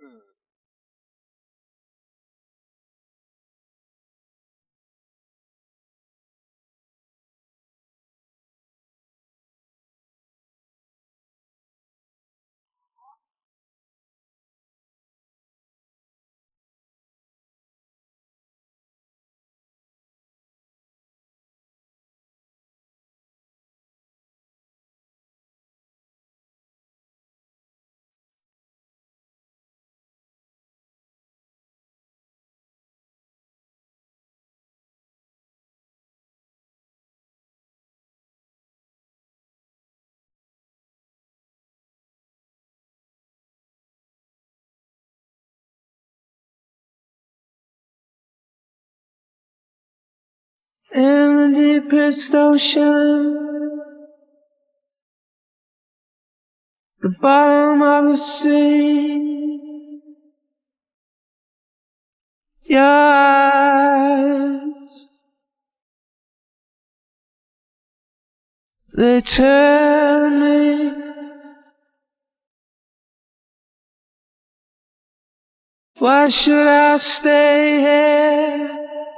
In the deepest ocean, the bottom of the sea, your eyes, they turn me. Why should I stay here?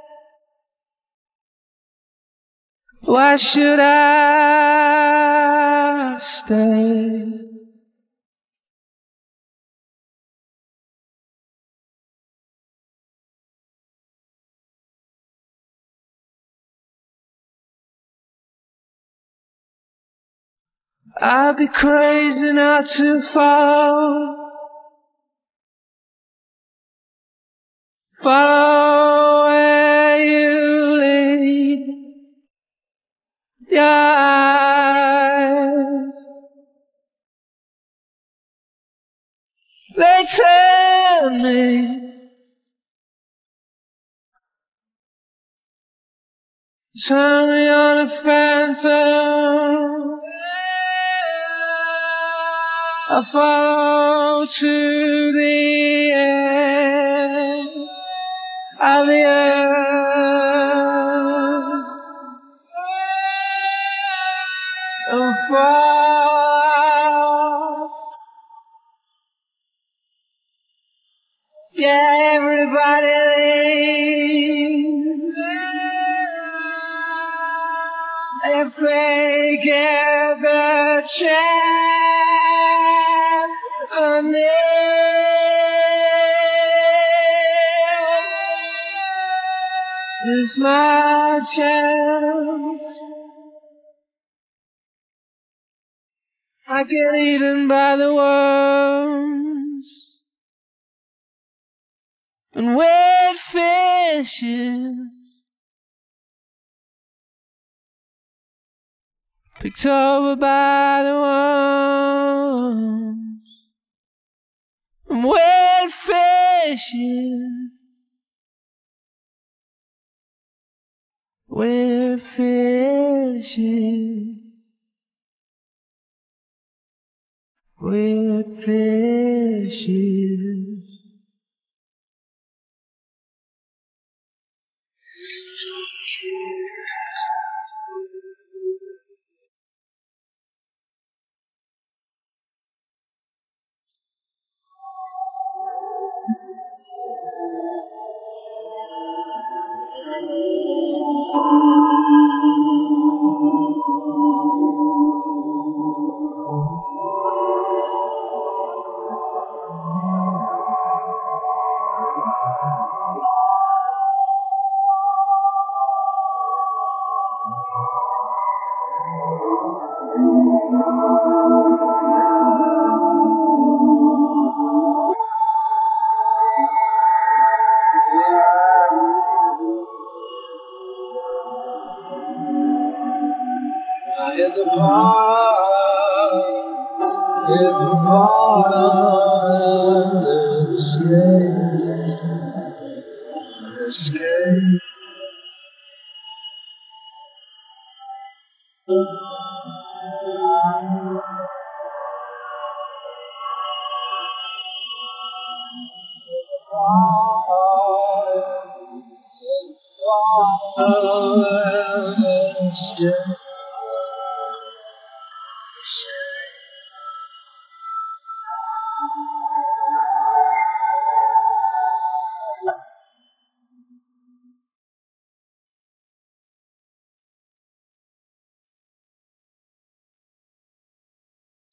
Why should I stay? I'd be crazy not to follow where you lead. Your eyes, they turn me. Turn me on a phantom. I follow to the end of the earth and fall. Yeah, everybody leave. If they get the chance, this is my chance. I get eaten by the worms and wet fishes, picked over by the worms and wet fishes, wet fishes, wet fishes. At the bottom, escape.